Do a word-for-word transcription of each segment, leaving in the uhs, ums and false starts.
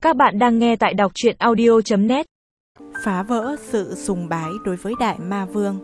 Các bạn đang nghe tại đọc truyện audio chấm net. Phá vỡ sự sùng bái đối với Đại Ma Vương.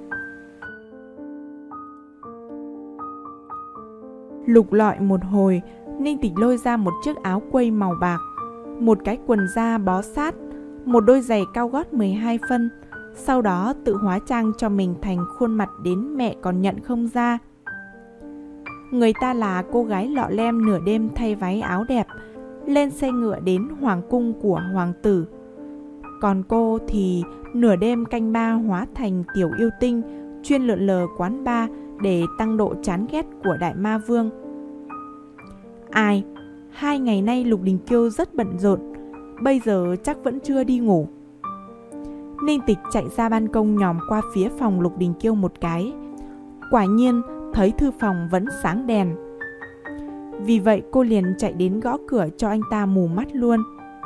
Lục lọi một hồi, Ninh Tịch lôi ra một chiếc áo quây màu bạc, một cái quần da bó sát, một đôi giày cao gót mười hai phân. Sau đó tự hóa trang cho mình thành khuôn mặt đến mẹ còn nhận không ra. Người ta là cô gái lọ lem nửa đêm thay váy áo đẹp, lên xe ngựa đến hoàng cung của hoàng tử. Còn cô thì nửa đêm canh ba hóa thành tiểu yêu tinh, chuyên lượn lờ quán bar để tăng độ chán ghét của Đại Ma Vương. Ai, hai ngày nay Lục Đình Kiêu rất bận rộn, bây giờ chắc vẫn chưa đi ngủ. Ninh Tịch chạy ra ban công nhòm qua phía phòng Lục Đình Kiêu một cái. Quả nhiên thấy thư phòng vẫn sáng đèn. Vì vậy cô liền chạy đến gõ cửa cho anh ta mù mắt luôn.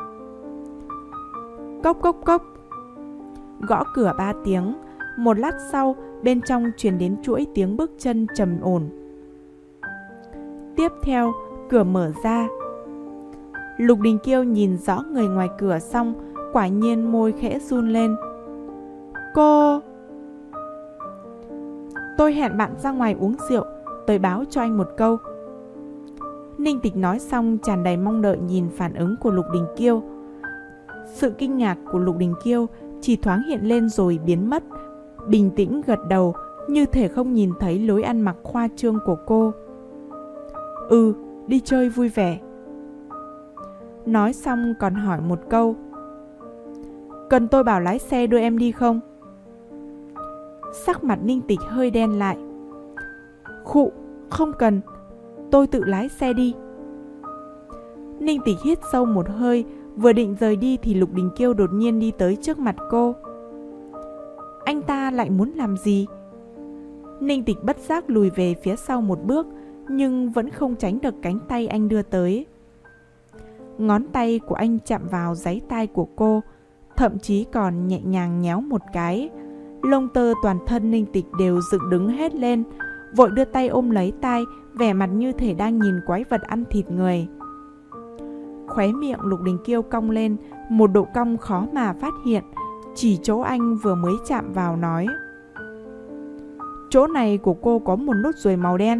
Cốc cốc cốc. Gõ cửa ba tiếng. Một lát sau, bên trong truyền đến chuỗi tiếng bước chân trầm ổn. Tiếp theo, cửa mở ra. Lục Đình Kiêu nhìn rõ người ngoài cửa xong, quả nhiên môi khẽ run lên. Cô... Tôi hẹn bạn ra ngoài uống rượu, tới báo cho anh một câu. Ninh Tịch nói xong tràn đầy mong đợi nhìn phản ứng của Lục Đình Kiêu. Sự kinh ngạc của Lục Đình Kiêu chỉ thoáng hiện lên rồi biến mất, bình tĩnh gật đầu như thể không nhìn thấy lối ăn mặc khoa trương của cô. Ừ, đi chơi vui vẻ. Nói xong còn hỏi một câu. Cần tôi bảo lái xe đưa em đi không? Sắc mặt Ninh Tịch hơi đen lại. Khụ, không cần, tôi tự lái xe đi. Ninh Tịch hít sâu một hơi, vừa định rời đi thì Lục Đình Kiêu đột nhiên đi tới trước mặt cô. Anh ta lại muốn làm gì? Ninh Tịch bất giác lùi về phía sau một bước, nhưng vẫn không tránh được cánh tay anh đưa tới. Ngón tay của anh chạm vào giấy tai của cô, thậm chí còn nhẹ nhàng nhéo một cái. Lông tơ toàn thân Ninh Tịch đều dựng đứng hết lên, vội đưa tay ôm lấy tai, vẻ mặt như thể đang nhìn quái vật ăn thịt người. Khóe miệng Lục Đình Kiêu cong lên, một độ cong khó mà phát hiện, chỉ chỗ anh vừa mới chạm vào nói. Chỗ này của cô có một nốt ruồi màu đen.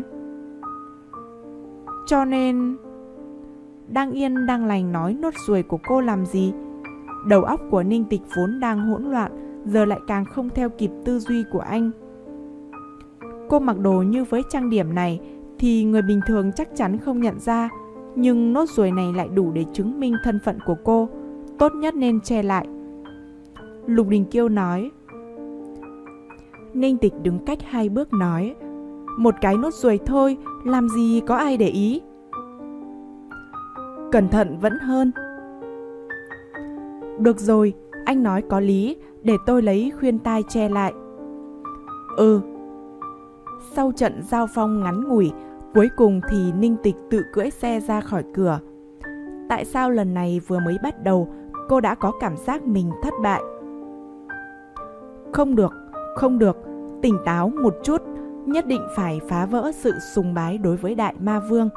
Cho nên... Đang yên đang lành nói nốt ruồi của cô làm gì? Đầu óc của Ninh Tịch vốn đang hỗn loạn, giờ lại càng không theo kịp tư duy của anh. Cô mặc đồ như với trang điểm này thì người bình thường chắc chắn không nhận ra, nhưng nốt ruồi này lại đủ để chứng minh thân phận của cô, tốt nhất nên che lại. Lục Đình Kiêu nói. Ninh Tịch đứng cách hai bước nói. Một cái nốt ruồi thôi, làm gì có ai để ý. Cẩn thận vẫn hơn. Được rồi, anh nói có lý, để tôi lấy khuyên tai che lại. Ừ. Sau trận giao phong ngắn ngủi, cuối cùng thì Ninh Tịch tự cưỡi xe ra khỏi cửa. Tại sao lần này vừa mới bắt đầu, cô đã có cảm giác mình thất bại? Không được, không được, tỉnh táo một chút, nhất định phải phá vỡ sự sùng bái đối với Đại Ma Vương.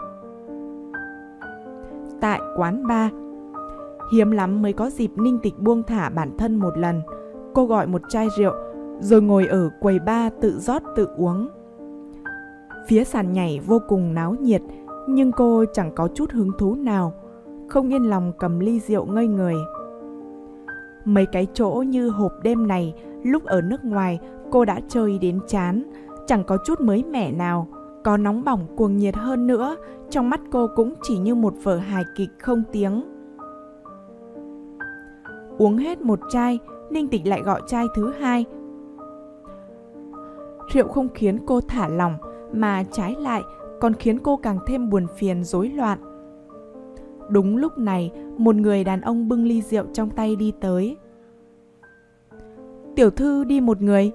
Tại quán bar, hiếm lắm mới có dịp Ninh Tịch buông thả bản thân một lần. Cô gọi một chai rượu, rồi ngồi ở quầy bar tự rót tự uống. Phía sàn nhảy vô cùng náo nhiệt, nhưng cô chẳng có chút hứng thú nào, không yên lòng cầm ly rượu ngây người. Mấy cái chỗ như hộp đêm này, lúc ở nước ngoài cô đã chơi đến chán, chẳng có chút mới mẻ nào. Có nóng bỏng cuồng nhiệt hơn nữa, trong mắt cô cũng chỉ như một vở hài kịch không tiếng. Uống hết một chai, Ninh Tịch lại gọi chai thứ hai. Rượu không khiến cô thả lỏng, mà trái lại còn khiến cô càng thêm buồn phiền rối loạn. Đúng lúc này, một người đàn ông bưng ly rượu trong tay đi tới. Tiểu thư đi một người.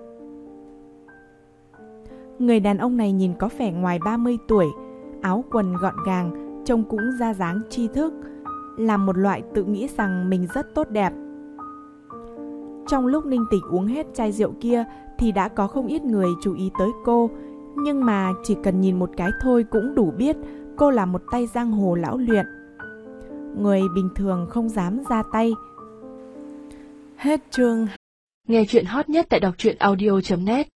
Người đàn ông này nhìn có vẻ ngoài ba mươi tuổi, áo quần gọn gàng, trông cũng ra dáng tri thức, là một loại tự nghĩ rằng mình rất tốt đẹp. Trong lúc Ninh Tịch uống hết chai rượu kia thì đã có không ít người chú ý tới cô, nhưng mà chỉ cần nhìn một cái thôi cũng đủ biết cô là một tay giang hồ lão luyện. người bình thường không dám ra tay. Hết chương. Nghe chuyện hot nhất tại đọc truyện audio chấm net.